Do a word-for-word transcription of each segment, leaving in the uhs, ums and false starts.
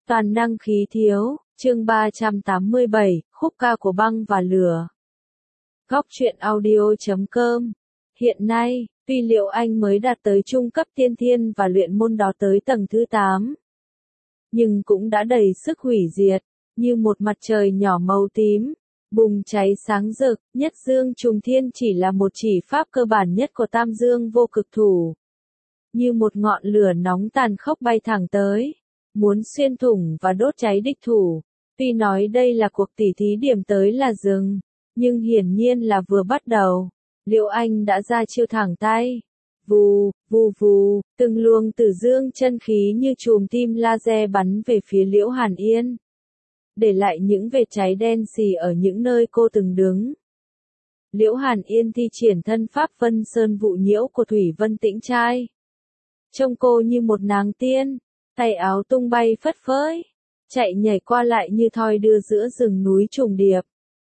Toàn năng khí thiếu, chương ba trăm tám mươi bảy, khúc ca của băng và lửa. Góc truyện audio chấm com. Hiện nay, tuy Liễu Anh mới đạt tới trung cấp tiên thiên và luyện môn đó tới tầng thứ tám, nhưng cũng đã đầy sức hủy diệt, như một mặt trời nhỏ màu tím, bùng cháy sáng rực. Nhất dương trùng thiên chỉ là một chỉ pháp cơ bản nhất của tam dương vô cực thủ, như một ngọn lửa nóng tàn khốc bay thẳng tới, muốn xuyên thủng và đốt cháy địch thủ. Tuy nói đây là cuộc tỉ thí điểm tới là dừng, nhưng hiển nhiên là vừa bắt đầu. Liễu Anh đã ra chiêu thẳng tay. Vù, vù vù, từng luồng tử dương chân khí như chùm tim laser bắn về phía Liễu Hàn Yên, để lại những vệt cháy đen xì ở những nơi cô từng đứng. Liễu Hàn Yên thi triển thân pháp Vân Sơn Vụ Nhiễu của Thủy Vân Tĩnh Trai. Trông cô như một nàng tiên, tay áo tung bay phất phới, chạy nhảy qua lại như thoi đưa giữa rừng núi trùng điệp.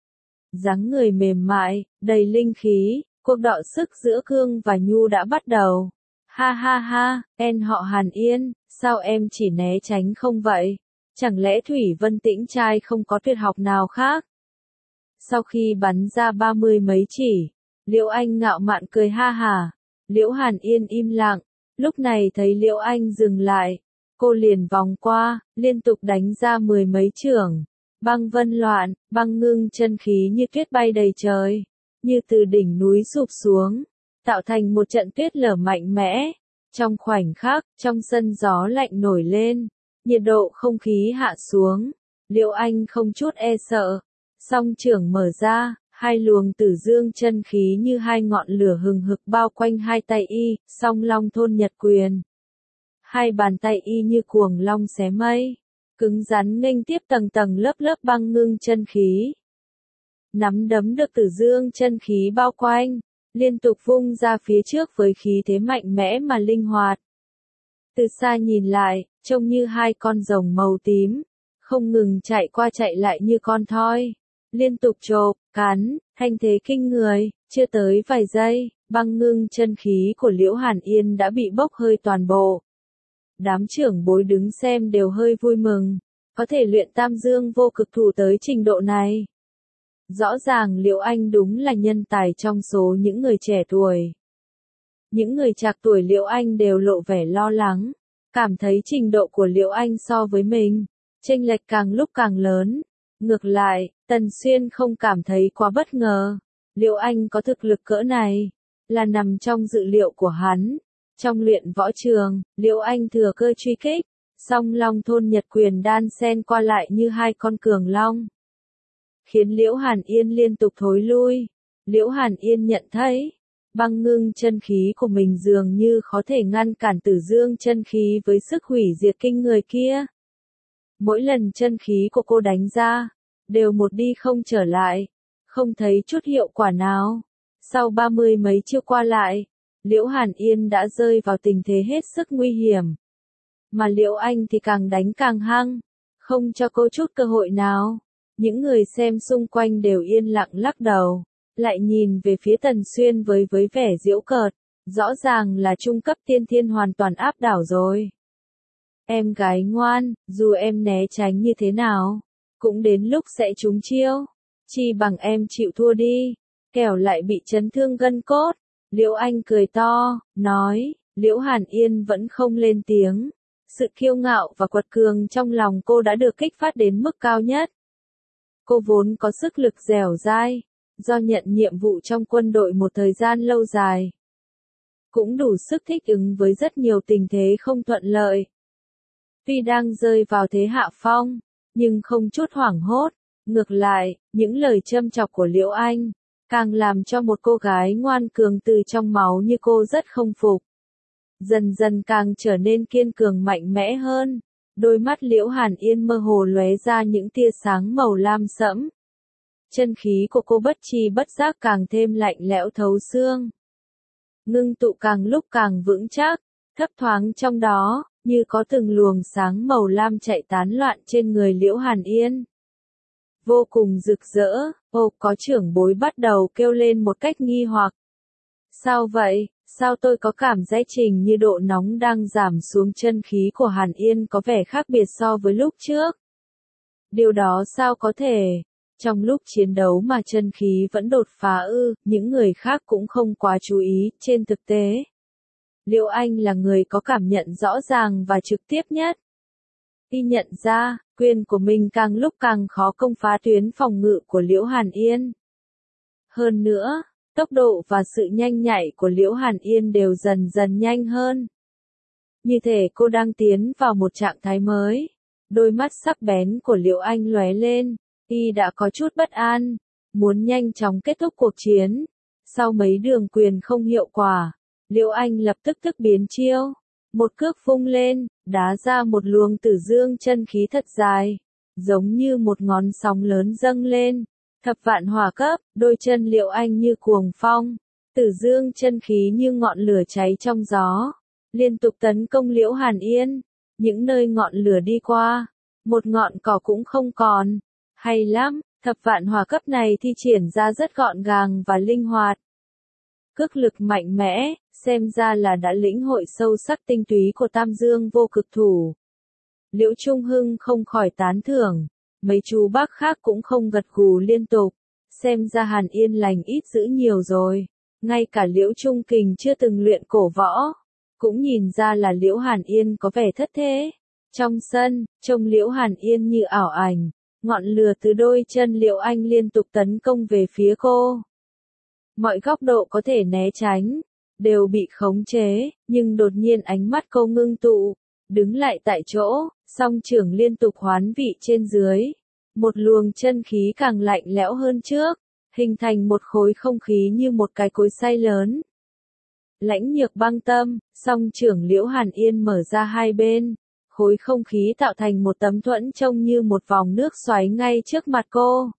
Dáng người mềm mại, đầy linh khí, cuộc đọ sức giữa Cương và Nhu đã bắt đầu. Ha ha ha, em họ Hàn Yên, sao em chỉ né tránh không vậy? Chẳng lẽ Thủy Vân Tĩnh Trai không có tuyệt học nào khác? Sau khi bắn ra ba mươi mấy chỉ, Liễu Anh ngạo mạn cười ha hả. Liễu Hàn Yên im lặng, lúc này thấy Liễu Anh dừng lại, cô liền vòng qua, liên tục đánh ra mười mấy chưởng. Băng vân loạn, băng ngưng chân khí như tuyết bay đầy trời, như từ đỉnh núi sụp xuống, tạo thành một trận tuyết lở mạnh mẽ. Trong khoảnh khắc, trong sân gió lạnh nổi lên, nhiệt độ không khí hạ xuống. Liễu Anh không chút e sợ, song chưởng mở ra, hai luồng tử dương chân khí như hai ngọn lửa hừng hực bao quanh hai tay y, song long thôn nhật quyền. Hai bàn tay y như cuồng long xé mây, cứng rắn nghênh tiếp tầng tầng lớp lớp băng ngưng chân khí. Nắm đấm được tử dương chân khí bao quanh, liên tục vung ra phía trước với khí thế mạnh mẽ mà linh hoạt. Từ xa nhìn lại, trông như hai con rồng màu tím, không ngừng chạy qua chạy lại như con thoi, liên tục chộp, cắn, thanh thế kinh người. Chưa tới vài giây, băng ngưng chân khí của Liễu Hàn Yên đã bị bốc hơi toàn bộ. Đám trưởng bối đứng xem đều hơi vui mừng, có thể luyện tam dương vô cực thủ tới trình độ này. Rõ ràng Liễu Anh đúng là nhân tài trong số những người trẻ tuổi. Những người trạc tuổi Liễu Anh đều lộ vẻ lo lắng, cảm thấy trình độ của Liễu Anh so với mình, chênh lệch càng lúc càng lớn. Ngược lại, Tần Xuyên không cảm thấy quá bất ngờ. Liễu Anh có thực lực cỡ này, là nằm trong dự liệu của hắn. Trong luyện võ trường, Liễu Anh thừa cơ truy kích, song long thôn nhật quyền đan xen qua lại như hai con cường long, khiến Liễu Hàn Yên liên tục thối lui. Liễu Hàn Yên nhận thấy, băng ngưng chân khí của mình dường như khó thể ngăn cản tử dương chân khí với sức hủy diệt kinh người kia. Mỗi lần chân khí của cô đánh ra, đều một đi không trở lại, không thấy chút hiệu quả nào. Sau ba mươi mấy chiêu qua lại, Liễu Hàn Yên đã rơi vào tình thế hết sức nguy hiểm. Mà Liễu Anh thì càng đánh càng hăng, không cho cô chút cơ hội nào. Những người xem xung quanh đều yên lặng lắc đầu, lại nhìn về phía Tần Xuyên với với vẻ giễu cợt. Rõ ràng là trung cấp tiên thiên hoàn toàn áp đảo rồi. Em gái ngoan, dù em né tránh như thế nào, cũng đến lúc sẽ trúng chiêu. Chi bằng em chịu thua đi, kẻo lại bị chấn thương gân cốt. Liễu Anh cười to, nói. Liễu Hàn Yên vẫn không lên tiếng. Sự kiêu ngạo và quật cường trong lòng cô đã được kích phát đến mức cao nhất. Cô vốn có sức lực dẻo dai, do nhận nhiệm vụ trong quân đội một thời gian lâu dài, cũng đủ sức thích ứng với rất nhiều tình thế không thuận lợi. Tuy đang rơi vào thế hạ phong, nhưng không chút hoảng hốt. Ngược lại, những lời châm chọc của Liễu Anh càng làm cho một cô gái ngoan cường từ trong máu như cô rất không phục. Dần dần càng trở nên kiên cường mạnh mẽ hơn. Đôi mắt Liễu Hàn Yên mơ hồ lóe ra những tia sáng màu lam sẫm. Chân khí của cô bất tri bất giác càng thêm lạnh lẽo thấu xương, ngưng tụ càng lúc càng vững chắc, thấp thoáng trong đó, như có từng luồng sáng màu lam chạy tán loạn trên người Liễu Hàn Yên. Vô cùng rực rỡ. Ô, có trưởng bối bắt đầu kêu lên một cách nghi hoặc. Sao vậy, Sao tôi có cảm giác trình như độ nóng đang giảm xuống, chân khí của Hàn Yên có vẻ khác biệt so với lúc trước. Điều đó sao có thể? Trong lúc chiến đấu mà chân khí vẫn đột phá ư, những người khác cũng không quá chú ý, trên thực tế. Liễu Anh là người có cảm nhận rõ ràng và trực tiếp nhất. Y nhận ra, quyền của mình càng lúc càng khó công phá tuyến phòng ngự của Liễu Hàn Yên. Hơn nữa, tốc độ và sự nhanh nhạy của Liễu Hàn Yên đều dần dần nhanh hơn. Như thể cô đang tiến vào một trạng thái mới. Đôi mắt sắc bén của Liễu Anh lóe lên, y đã có chút bất an, muốn nhanh chóng kết thúc cuộc chiến. Sau mấy đường quyền không hiệu quả, Liễu Anh lập tức tức biến chiêu, một cước vung lên, đá ra một luồng tử dương chân khí thật dài, giống như một ngón sóng lớn dâng lên. Thập vạn hỏa cấp, đôi chân Liễu Anh như cuồng phong, tử dương chân khí như ngọn lửa cháy trong gió, liên tục tấn công Liễu Hàn Yên. Những nơi ngọn lửa đi qua, một ngọn cỏ cũng không còn. Hay lắm, thập vạn hỏa cấp này thi triển ra rất gọn gàng và linh hoạt. Cước lực mạnh mẽ, xem ra là đã lĩnh hội sâu sắc tinh túy của Tam Dương vô cực thủ. Liễu Trung Hưng không khỏi tán thưởng, mấy chú bác khác cũng không gật gù liên tục, xem ra Hàn Yên lành ít dữ nhiều rồi. Ngay cả Liễu Trung Kình chưa từng luyện cổ võ, cũng nhìn ra là Liễu Hàn Yên có vẻ thất thế. Trong sân, trông Liễu Hàn Yên như ảo ảnh, ngọn lửa từ đôi chân Liễu Anh liên tục tấn công về phía cô. Mọi góc độ có thể né tránh, đều bị khống chế, nhưng đột nhiên ánh mắt cô ngưng tụ, đứng lại tại chỗ, song trưởng liên tục hoán vị trên dưới. Một luồng chân khí càng lạnh lẽo hơn trước, hình thành một khối không khí như một cái cối xay lớn. Lãnh Nhược Băng Tâm, song trưởng Liễu Hàn Yên mở ra hai bên, khối không khí tạo thành một tấm thuẫn trông như một vòng nước xoáy ngay trước mặt cô.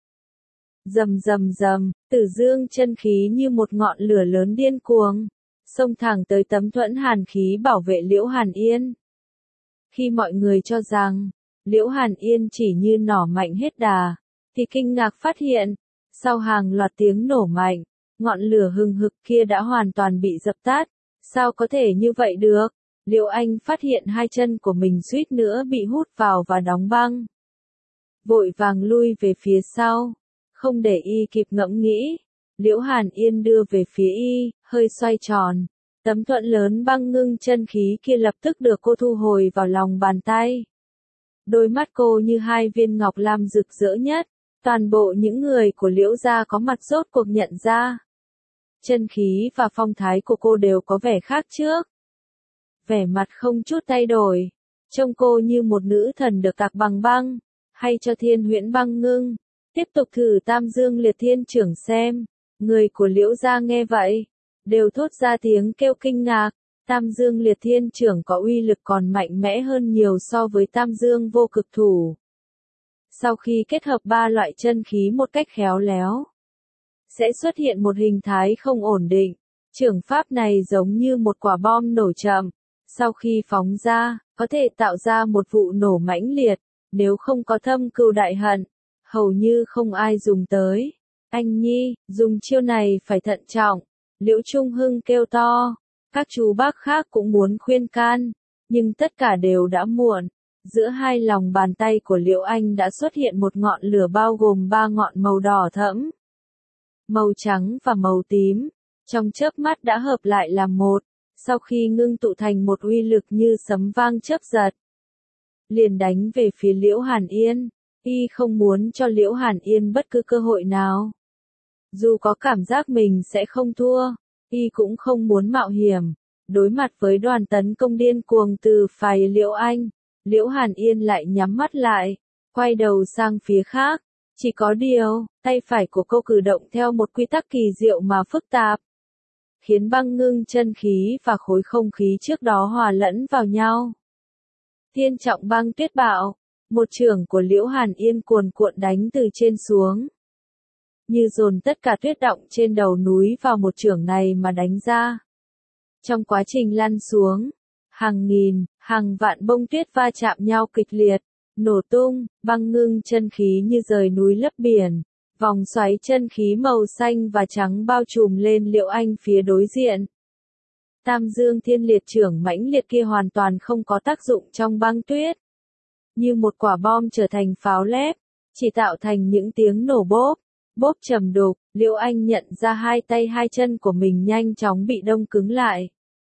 Rầm rầm rầm, tử dương chân khí như một ngọn lửa lớn điên cuồng, xông thẳng tới tấm thuẫn hàn khí bảo vệ Liễu Hàn Yên. Khi mọi người cho rằng Liễu Hàn Yên chỉ như nỏ mạnh hết đà, thì kinh ngạc phát hiện, sau hàng loạt tiếng nổ mạnh, ngọn lửa hừng hực kia đã hoàn toàn bị dập tắt. Sao có thể như vậy được? Liễu Anh phát hiện hai chân của mình suýt nữa bị hút vào và đóng băng. Vội vàng lui về phía sau, không để y kịp ngẫm nghĩ. Liễu Hàn Yên đưa về phía y, hơi xoay tròn. Tấm thuẫn lớn băng ngưng chân khí kia lập tức được cô thu hồi vào lòng bàn tay. Đôi mắt cô như hai viên ngọc lam rực rỡ nhất. Toàn bộ những người của Liễu gia có mặt rốt cuộc nhận ra. Chân khí và phong thái của cô đều có vẻ khác trước. Vẻ mặt không chút thay đổi. Trông cô như một nữ thần được tạc bằng băng. Hay cho Thiên Huyễn Băng Ngưng. Tiếp tục thử Tam Dương Liệt Thiên Trưởng xem. Người của Liễu gia nghe vậy, đều thốt ra tiếng kêu kinh ngạc. Tam Dương Liệt Thiên Trưởng có uy lực còn mạnh mẽ hơn nhiều so với Tam Dương vô cực thủ. Sau khi kết hợp ba loại chân khí một cách khéo léo, sẽ xuất hiện một hình thái không ổn định. Trưởng pháp này giống như một quả bom nổ chậm. Sau khi phóng ra, có thể tạo ra một vụ nổ mãnh liệt. Nếu không có thâm cừu đại hận, hầu như không ai dùng tới. Anh Nhi, dùng chiêu này phải thận trọng. Liễu Trung Hưng kêu to. Các chú bác khác cũng muốn khuyên can, nhưng tất cả đều đã muộn. Giữa hai lòng bàn tay của Liễu Anh đã xuất hiện một ngọn lửa bao gồm ba ngọn màu đỏ thẫm, màu trắng và màu tím. Trong chớp mắt đã hợp lại làm một, sau khi ngưng tụ thành một uy lực như sấm vang chớp giật. Liền đánh về phía Liễu Hàn Yên, y không muốn cho Liễu Hàn Yên bất cứ cơ hội nào. Dù có cảm giác mình sẽ không thua, y cũng không muốn mạo hiểm. Đối mặt với đoàn tấn công điên cuồng từ phía Liễu Anh, Liễu Hàn Yên lại nhắm mắt lại, quay đầu sang phía khác. Chỉ có điều, tay phải của cô cử động theo một quy tắc kỳ diệu mà phức tạp, khiến băng ngưng chân khí và khối không khí trước đó hòa lẫn vào nhau. Thiên Trọng Băng Tuyết Bạo, một chưởng của Liễu Hàn Yên cuồn cuộn đánh từ trên xuống, như dồn tất cả tuyết động trên đầu núi vào một chưởng này mà đánh ra. Trong quá trình lăn xuống, hàng nghìn, hàng vạn bông tuyết va chạm nhau kịch liệt, nổ tung, băng ngưng chân khí như rời núi lấp biển. Vòng xoáy chân khí màu xanh và trắng bao trùm lên Liễu Anh phía đối diện. Tam dương thiên liệt trưởng mãnh liệt kia hoàn toàn không có tác dụng trong băng tuyết. Như một quả bom trở thành pháo lép, chỉ tạo thành những tiếng nổ bốp, bốp trầm đục. Liễu Anh nhận ra hai tay hai chân của mình nhanh chóng bị đông cứng lại.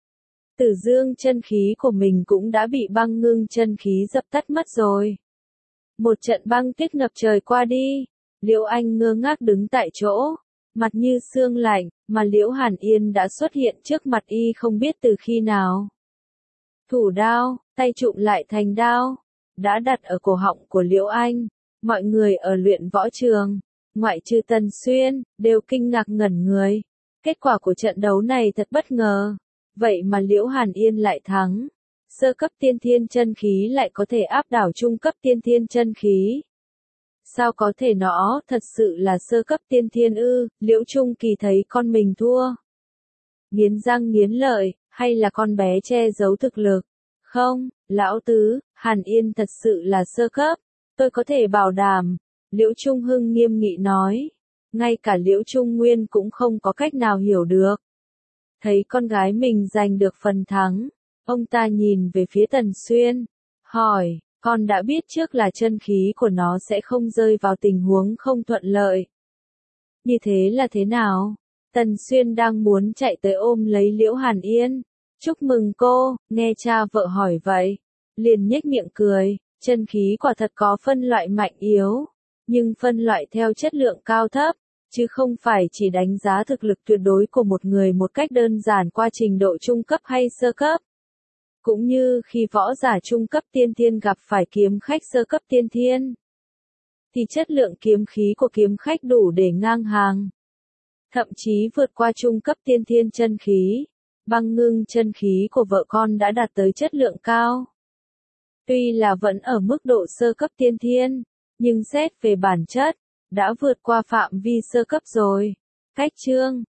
Tử dương chân khí của mình cũng đã bị băng ngưng chân khí dập tắt mất rồi. Một trận băng tuyết ngập trời qua đi, Liễu Anh ngơ ngác đứng tại chỗ, mặt như xương lạnh, mà Liễu Hàn Yên đã xuất hiện trước mặt y không biết từ khi nào. Thủ đao, tay trụm lại thành đao, đã đặt ở cổ họng của Liễu Anh. Mọi người ở luyện võ trường, ngoại trừ Tần Xuyên, đều kinh ngạc ngẩn người. Kết quả của trận đấu này thật bất ngờ. Vậy mà Liễu Hàn Yên lại thắng. Sơ cấp tiên thiên chân khí lại có thể áp đảo trung cấp tiên thiên chân khí. Sao có thể nó thật sự là sơ cấp tiên thiên ư? Liễu Trung Kỳ thấy con mình thua. Nghiến răng nghiến lợi, hay là con bé che giấu thực lực? Không, lão tứ, Hàn Yên thật sự là sơ cấp. Tôi có thể bảo đảm. Liễu Trung Hưng nghiêm nghị nói. Ngay cả Liễu Trung Nguyên cũng không có cách nào hiểu được. Thấy con gái mình giành được phần thắng, ông ta nhìn về phía Tần Xuyên, hỏi, con đã biết trước là chân khí của nó sẽ không rơi vào tình huống không thuận lợi. Như thế là thế nào? Tần Xuyên đang muốn chạy tới ôm lấy Liễu Hàn Yên. Chúc mừng cô, nghe cha vợ hỏi vậy. Liền nhếch miệng cười, chân khí quả thật có phân loại mạnh yếu, nhưng phân loại theo chất lượng cao thấp, chứ không phải chỉ đánh giá thực lực tuyệt đối của một người một cách đơn giản qua trình độ trung cấp hay sơ cấp. Cũng như khi võ giả trung cấp tiên thiên gặp phải kiếm khách sơ cấp tiên thiên, thì chất lượng kiếm khí của kiếm khách đủ để ngang hàng, thậm chí vượt qua trung cấp tiên thiên chân khí. Băng ngưng chân khí của vợ con đã đạt tới chất lượng cao. Tuy là vẫn ở mức độ sơ cấp tiên thiên, nhưng xét về bản chất, đã vượt qua phạm vi sơ cấp rồi. Cách chương